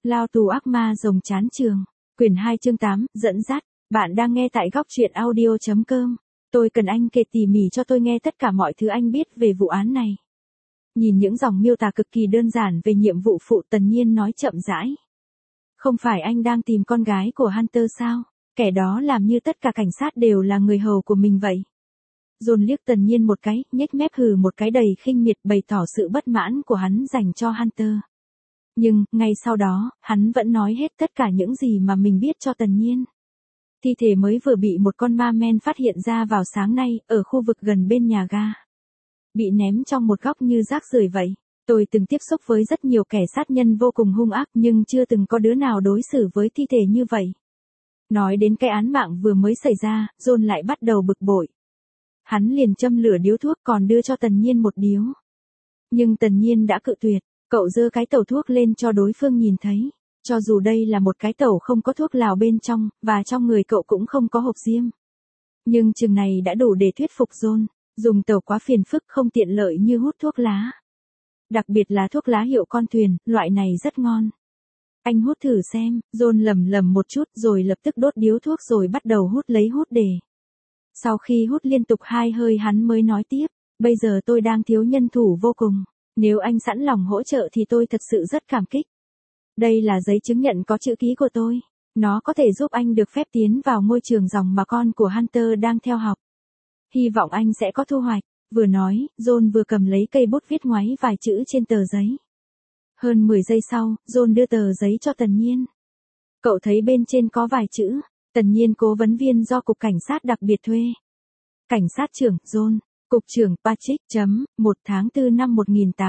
Lao tù ác ma rồng chán trường. Quyển 2 chương 8, dẫn dắt. Bạn đang nghe tại góc truyện audio.com. Tôi cần anh kể tỉ mỉ cho tôi nghe tất cả mọi thứ anh biết về vụ án này. Nhìn những dòng miêu tả cực kỳ đơn giản về nhiệm vụ phụ, Tần Nhiên nói chậm rãi. Không phải anh đang tìm con gái của Hunter sao? Kẻ đó làm như tất cả cảnh sát đều là người hầu của mình vậy. John liếc Tần Nhiên một cái, nhếch mép hừ một cái đầy khinh miệt, bày tỏ sự bất mãn của hắn dành cho Hunter. Nhưng, ngay sau đó, hắn vẫn nói hết tất cả những gì mà mình biết cho Tần Nhiên. Thi thể mới vừa bị một con ma men phát hiện ra vào sáng nay, ở khu vực gần bên nhà ga. Bị ném trong một góc như rác rưởi vậy. Tôi từng tiếp xúc với rất nhiều kẻ sát nhân vô cùng hung ác nhưng chưa từng có đứa nào đối xử với thi thể như vậy. Nói đến cái án mạng vừa mới xảy ra, John lại bắt đầu bực bội. Hắn liền châm lửa điếu thuốc còn đưa cho Tần Nhiên một điếu. Nhưng Tần Nhiên đã cự tuyệt, cậu giơ cái tẩu thuốc lên cho đối phương nhìn thấy. Cho dù đây là một cái tẩu không có thuốc lào bên trong, và trong người cậu cũng không có hộp diêm. Nhưng chừng này đã đủ để thuyết phục John, dùng tẩu quá phiền phức không tiện lợi như hút thuốc lá. Đặc biệt là thuốc lá hiệu con thuyền, loại này rất ngon. Anh hút thử xem, John lầm lầm một chút rồi lập tức đốt điếu thuốc rồi bắt đầu hút lấy hút để. Sau khi hút liên tục 2 hơi hắn mới nói tiếp, bây giờ tôi đang thiếu nhân thủ vô cùng. Nếu anh sẵn lòng hỗ trợ thì tôi thật sự rất cảm kích. Đây là giấy chứng nhận có chữ ký của tôi. Nó có thể giúp anh được phép tiến vào ngôi trường dòng mà con của Hunter đang theo học. Hy vọng anh sẽ có thu hoạch. Vừa nói, John vừa cầm lấy cây bút viết ngoáy vài chữ trên tờ giấy. Hơn 10 giây sau, John đưa tờ giấy cho Tần Nhiên. Cậu thấy bên trên có vài chữ, Tần Nhiên cố vấn viên do Cục Cảnh sát đặc biệt thuê. Cảnh sát trưởng, John. Cục trưởng, Patrick, 1 tháng 4 năm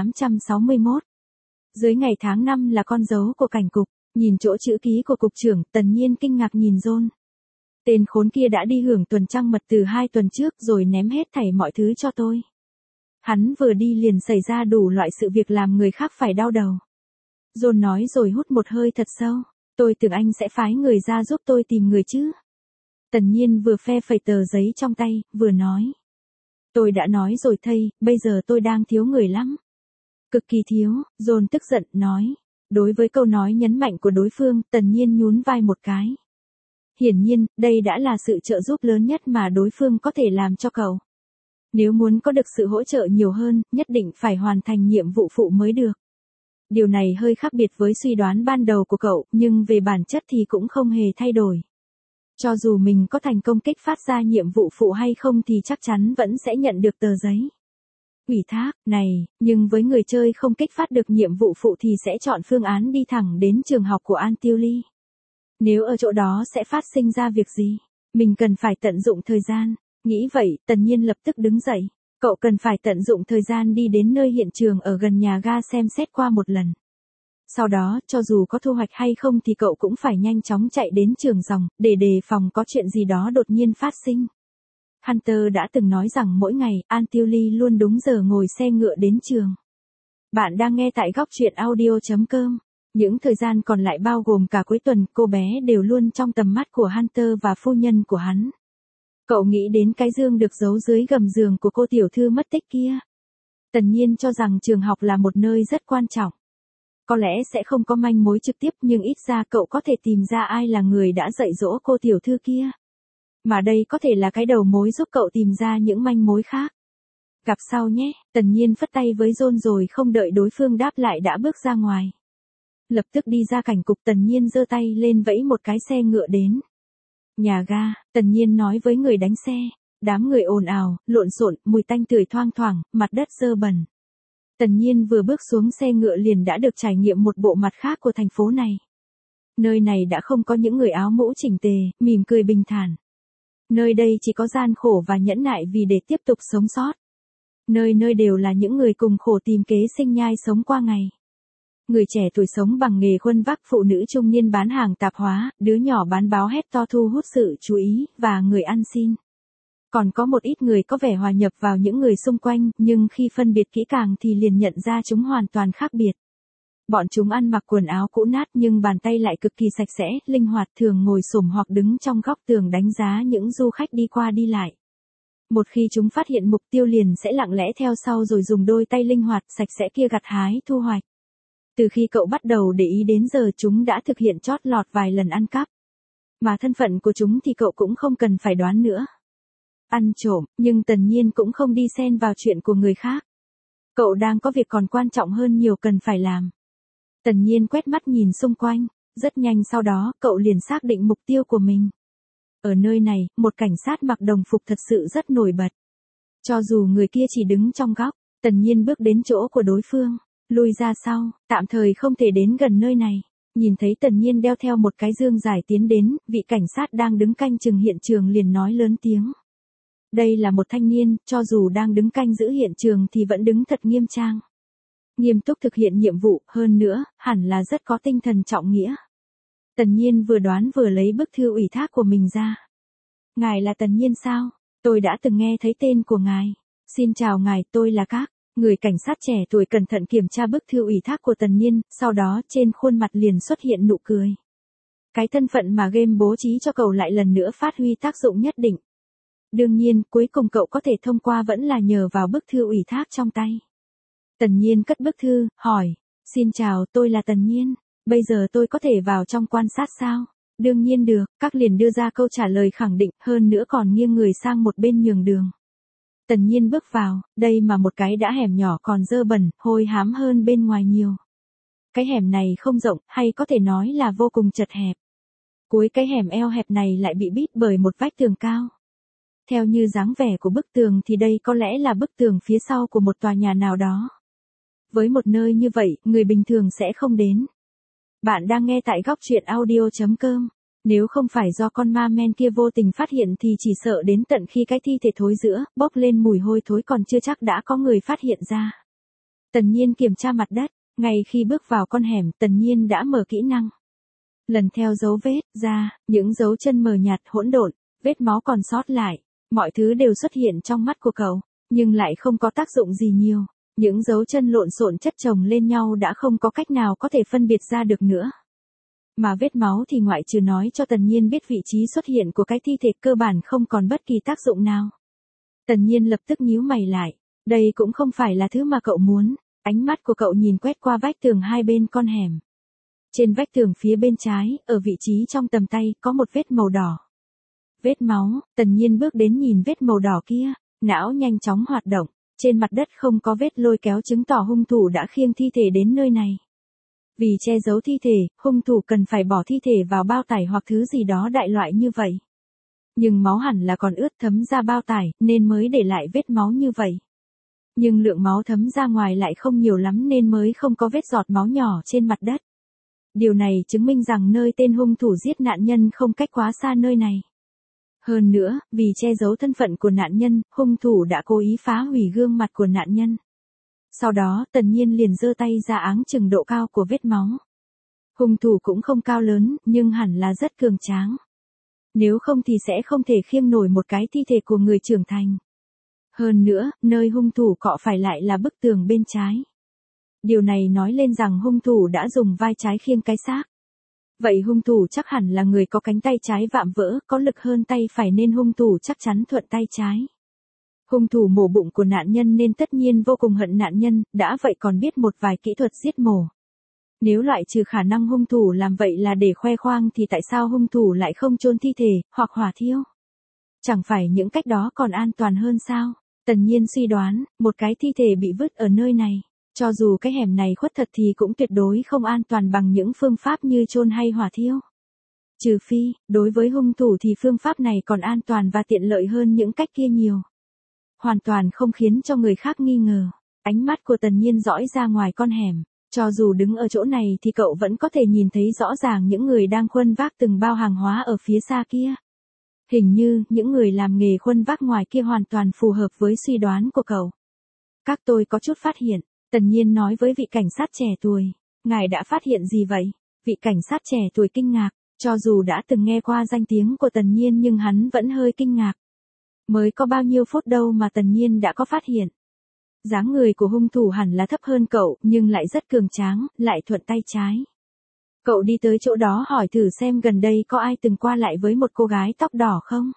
1861. Dưới ngày tháng 5 là con dấu của cảnh cục. Nhìn chỗ chữ ký của cục trưởng, Tần Nhiên kinh ngạc nhìn John. Tên khốn kia đã đi hưởng tuần trăng mật từ 2 tuần trước rồi ném hết thảy mọi thứ cho tôi. Hắn vừa đi liền xảy ra đủ loại sự việc làm người khác phải đau đầu. John nói rồi hút một hơi thật sâu. Tôi tưởng anh sẽ phái người ra giúp tôi tìm người chứ. Tần Nhiên vừa phe phẩy tờ giấy trong tay, vừa nói. Tôi đã nói rồi thầy, bây giờ tôi đang thiếu người lắm. Cực kỳ thiếu, John tức giận, nói. Đối với câu nói nhấn mạnh của đối phương, Tần Nhiên nhún vai một cái. Hiển nhiên, đây đã là sự trợ giúp lớn nhất mà đối phương có thể làm cho cậu. Nếu muốn có được sự hỗ trợ nhiều hơn, nhất định phải hoàn thành nhiệm vụ phụ mới được. Điều này hơi khác biệt với suy đoán ban đầu của cậu, nhưng về bản chất thì cũng không hề thay đổi. Cho dù mình có thành công kích phát ra nhiệm vụ phụ hay không thì chắc chắn vẫn sẽ nhận được tờ giấy ủy thác này, nhưng với người chơi không kích phát được nhiệm vụ phụ thì sẽ chọn phương án đi thẳng đến trường học của Antilles. Nếu ở chỗ đó sẽ phát sinh ra việc gì, mình cần phải tận dụng thời gian. Nghĩ vậy, Tần Nhiên lập tức đứng dậy. Cậu cần phải tận dụng thời gian đi đến nơi hiện trường ở gần nhà ga xem xét qua một lần. Sau đó, cho dù có thu hoạch hay không thì cậu cũng phải nhanh chóng chạy đến trường dòng, để đề phòng có chuyện gì đó đột nhiên phát sinh. Hunter đã từng nói rằng mỗi ngày, Antilles luôn đúng giờ ngồi xe ngựa đến trường. Bạn đang nghe tại góc truyện audio.com. Những thời gian còn lại bao gồm cả cuối tuần, cô bé đều luôn trong tầm mắt của Hunter và phu nhân của hắn. Cậu nghĩ đến cái dương được giấu dưới gầm giường của cô tiểu thư mất tích kia. Tần Nhiên cho rằng trường học là một nơi rất quan trọng. Có lẽ sẽ không có manh mối trực tiếp nhưng ít ra cậu có thể tìm ra ai là người đã dạy dỗ cô tiểu thư kia. Mà đây có thể là cái đầu mối giúp cậu tìm ra những manh mối khác. Gặp sau nhé, Tần Nhiên phất tay với John rồi không đợi đối phương đáp lại đã bước ra ngoài. Lập tức đi ra cảnh cục, Tần Nhiên giơ tay lên vẫy một cái xe ngựa đến. Nhà ga, Tần Nhiên nói với người đánh xe. Đám người ồn ào, lộn xộn, mùi tanh tưởi thoang thoảng, mặt đất dơ bẩn. Tần Nhiên vừa bước xuống xe ngựa liền đã được trải nghiệm một bộ mặt khác của thành phố này. Nơi này đã không có những người áo mũ chỉnh tề, mỉm cười bình thản. Nơi đây chỉ có gian khổ và nhẫn nại vì để tiếp tục sống sót. Nơi nơi đều là những người cùng khổ tìm kế sinh nhai sống qua ngày. Người trẻ tuổi sống bằng nghề khuân vác, phụ nữ trung niên bán hàng tạp hóa, đứa nhỏ bán báo hét to thu hút sự chú ý, và người ăn xin. Còn có một ít người có vẻ hòa nhập vào những người xung quanh, nhưng khi phân biệt kỹ càng thì liền nhận ra chúng hoàn toàn khác biệt. Bọn chúng ăn mặc quần áo cũ nát nhưng bàn tay lại cực kỳ sạch sẽ, linh hoạt, thường ngồi xổm hoặc đứng trong góc tường đánh giá những du khách đi qua đi lại. Một khi chúng phát hiện mục tiêu liền sẽ lặng lẽ theo sau rồi dùng đôi tay linh hoạt, sạch sẽ kia gặt hái thu hoạch. Từ khi cậu bắt đầu để ý đến giờ chúng đã thực hiện chót lọt vài lần ăn cắp. Mà thân phận của chúng thì cậu cũng không cần phải đoán nữa. Ăn trộm, nhưng Tần Nhiên cũng không đi xen vào chuyện của người khác. Cậu đang có việc còn quan trọng hơn nhiều cần phải làm. Tần Nhiên quét mắt nhìn xung quanh, rất nhanh sau đó cậu liền xác định mục tiêu của mình. Ở nơi này, một cảnh sát mặc đồng phục thật sự rất nổi bật. Cho dù người kia chỉ đứng trong góc, Tần Nhiên bước đến chỗ của đối phương, lui ra sau, tạm thời không thể đến gần nơi này. Nhìn thấy Tần Nhiên đeo theo một cái dương dài tiến đến, vị cảnh sát đang đứng canh chừng hiện trường liền nói lớn tiếng. Đây là một thanh niên, cho dù đang đứng canh giữ hiện trường thì vẫn đứng thật nghiêm trang. Nghiêm túc thực hiện nhiệm vụ, hơn nữa, hẳn là rất có tinh thần trọng nghĩa. Tần Nhiên vừa đoán vừa lấy bức thư ủy thác của mình ra. Ngài là Tần Nhiên sao? Tôi đã từng nghe thấy tên của ngài. Xin chào ngài, tôi là Các. Người cảnh sát trẻ tuổi cẩn thận kiểm tra bức thư ủy thác của Tần Nhiên, sau đó trên khuôn mặt liền xuất hiện nụ cười. Cái thân phận mà game bố trí cho cậu lại lần nữa phát huy tác dụng nhất định. Đương nhiên, cuối cùng cậu có thể thông qua vẫn là nhờ vào bức thư ủy thác trong tay. Tần Nhiên cất bức thư, hỏi. Xin chào, tôi là Tần Nhiên. Bây giờ tôi có thể vào trong quan sát sao? Đương nhiên được, Các liền đưa ra câu trả lời khẳng định, hơn nữa còn nghiêng người sang một bên nhường đường. Tần Nhiên bước vào, đây mà một cái đã hẻm nhỏ còn dơ bẩn, hôi hám hơn bên ngoài nhiều. Cái hẻm này không rộng, hay có thể nói là vô cùng chật hẹp. Cuối cái hẻm eo hẹp này lại bị bít bởi một vách tường cao. Theo như dáng vẻ của bức tường thì đây có lẽ là bức tường phía sau của một tòa nhà nào đó. Với một nơi như vậy, người bình thường sẽ không đến. Bạn đang nghe tại góc truyện audio.com. Nếu không phải do con ma men kia vô tình phát hiện thì chỉ sợ đến tận khi cái thi thể thối rữa, bốc lên mùi hôi thối còn chưa chắc đã có người phát hiện ra. Tần Nhiên kiểm tra mặt đất, ngay khi bước vào con hẻm, Tần Nhiên đã mở kỹ năng. Lần theo dấu vết ra, những dấu chân mờ nhạt hỗn độn, vết máu còn sót lại, mọi thứ đều xuất hiện trong mắt của cậu, nhưng lại không có tác dụng gì nhiều. Những dấu chân lộn xộn chất chồng lên nhau đã không có cách nào có thể phân biệt ra được nữa. Mà vết máu thì ngoại trừ nói cho Tần Nhiên biết vị trí xuất hiện của cái thi thể cơ bản không còn bất kỳ tác dụng nào. Tần Nhiên lập tức nhíu mày lại. Đây cũng không phải là thứ mà cậu muốn. Ánh mắt của cậu nhìn quét qua vách tường hai bên con hẻm. Trên vách tường phía bên trái, ở vị trí trong tầm tay, có một vết màu đỏ. Vết máu, Tần Nhiên bước đến nhìn vết màu đỏ kia, não nhanh chóng hoạt động. Trên mặt đất không có vết lôi kéo chứng tỏ hung thủ đã khiêng thi thể đến nơi này. Vì che giấu thi thể, hung thủ cần phải bỏ thi thể vào bao tải hoặc thứ gì đó đại loại như vậy. Nhưng máu hẳn là còn ướt thấm ra bao tải, nên mới để lại vết máu như vậy. Nhưng lượng máu thấm ra ngoài lại không nhiều lắm nên mới không có vết giọt máu nhỏ trên mặt đất. Điều này chứng minh rằng nơi tên hung thủ giết nạn nhân không cách quá xa nơi này. Hơn nữa, vì che giấu thân phận của nạn nhân, hung thủ đã cố ý phá hủy gương mặt của nạn nhân. Sau đó, Tần Nhiên liền giơ tay ra áng chừng độ cao của vết máu. Hung thủ cũng không cao lớn, nhưng hẳn là rất cường tráng. Nếu không thì sẽ không thể khiêng nổi một cái thi thể của người trưởng thành. Hơn nữa, nơi hung thủ cọ phải lại là bức tường bên trái. Điều này nói lên rằng hung thủ đã dùng vai trái khiêng cái xác. Vậy hung thủ chắc hẳn là người có cánh tay trái vạm vỡ, có lực hơn tay phải nên hung thủ chắc chắn thuận tay trái. Hung thủ mổ bụng của nạn nhân nên tất nhiên vô cùng hận nạn nhân, đã vậy còn biết một vài kỹ thuật giết mổ. Nếu loại trừ khả năng hung thủ làm vậy là để khoe khoang thì tại sao hung thủ lại không chôn thi thể, hoặc hỏa thiêu? Chẳng phải những cách đó còn an toàn hơn sao? Tần Nhiên suy đoán, một cái thi thể bị vứt ở nơi này. Cho dù cái hẻm này khuất thật thì cũng tuyệt đối không an toàn bằng những phương pháp như chôn hay hỏa thiêu. Trừ phi, đối với hung thủ thì phương pháp này còn an toàn và tiện lợi hơn những cách kia nhiều. Hoàn toàn không khiến cho người khác nghi ngờ. Ánh mắt của Tần Nhiên dõi ra ngoài con hẻm. Cho dù đứng ở chỗ này thì cậu vẫn có thể nhìn thấy rõ ràng những người đang khuân vác từng bao hàng hóa ở phía xa kia. Hình như, những người làm nghề khuân vác ngoài kia hoàn toàn phù hợp với suy đoán của cậu. Các tôi có chút phát hiện. Tần Nhiên nói với vị cảnh sát trẻ tuổi. Ngài đã phát hiện gì vậy? Vị cảnh sát trẻ tuổi kinh ngạc. Cho dù đã từng nghe qua danh tiếng của Tần Nhiên nhưng hắn vẫn hơi kinh ngạc. Mới có bao nhiêu phút đâu mà Tần Nhiên đã có phát hiện. Dáng người của hung thủ hẳn là thấp hơn cậu, nhưng lại rất cường tráng, lại thuận tay trái. Cậu đi tới chỗ đó hỏi thử xem gần đây có ai từng qua lại với một cô gái tóc đỏ không?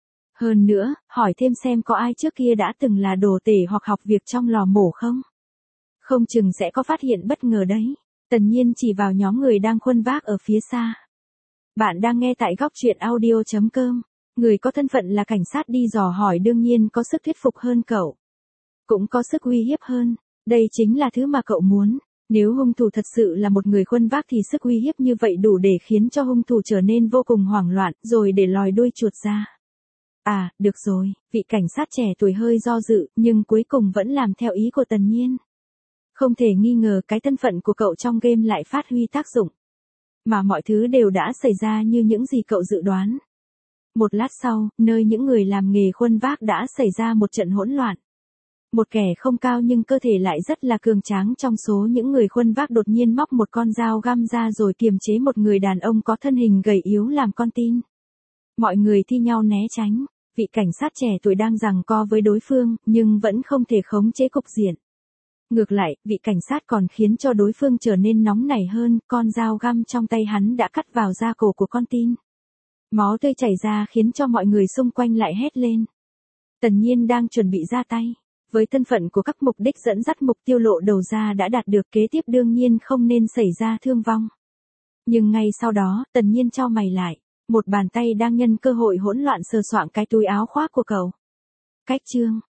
Hơn nữa, hỏi thêm xem có ai trước kia đã từng là đồ tể hoặc học việc trong lò mổ không? Không chừng sẽ có phát hiện bất ngờ đấy. Tần Nhiên chỉ vào nhóm người đang khuân vác ở phía xa. Bạn đang nghe tại góc truyện audio.com. Người có thân phận là cảnh sát đi dò hỏi đương nhiên có sức thuyết phục hơn cậu. Cũng có sức uy hiếp hơn. Đây chính là thứ mà cậu muốn. Nếu hung thủ thật sự là một người khuân vác thì sức uy hiếp như vậy đủ để khiến cho hung thủ trở nên vô cùng hoảng loạn rồi để lòi đuôi chuột ra. À, được rồi, vị cảnh sát trẻ tuổi hơi do dự nhưng cuối cùng vẫn làm theo ý của Tần Nhiên. Không thể nghi ngờ cái thân phận của cậu trong game lại phát huy tác dụng. Mà mọi thứ đều đã xảy ra như những gì cậu dự đoán. Một lát sau, nơi những người làm nghề khuân vác đã xảy ra một trận hỗn loạn. Một kẻ không cao nhưng cơ thể lại rất là cường tráng trong số những người khuân vác đột nhiên móc một con dao găm ra rồi kiềm chế một người đàn ông có thân hình gầy yếu làm con tin. Mọi người thi nhau né tránh, vị cảnh sát trẻ tuổi đang giằng co với đối phương nhưng vẫn không thể khống chế cục diện. Ngược lại, vị cảnh sát còn khiến cho đối phương trở nên nóng nảy hơn, con dao găm trong tay hắn đã cắt vào da cổ của con tin. Máu tươi chảy ra khiến cho mọi người xung quanh lại hét lên. Tần Nhiên đang chuẩn bị ra tay. Với thân phận của các mục đích dẫn dắt mục tiêu lộ đầu ra đã đạt được kế tiếp đương nhiên không nên xảy ra thương vong. Nhưng ngay sau đó, Tần Nhiên chau mày lại. Một bàn tay đang nhân cơ hội hỗn loạn sờ soạng cái túi áo khoác của cậu. Cách chương.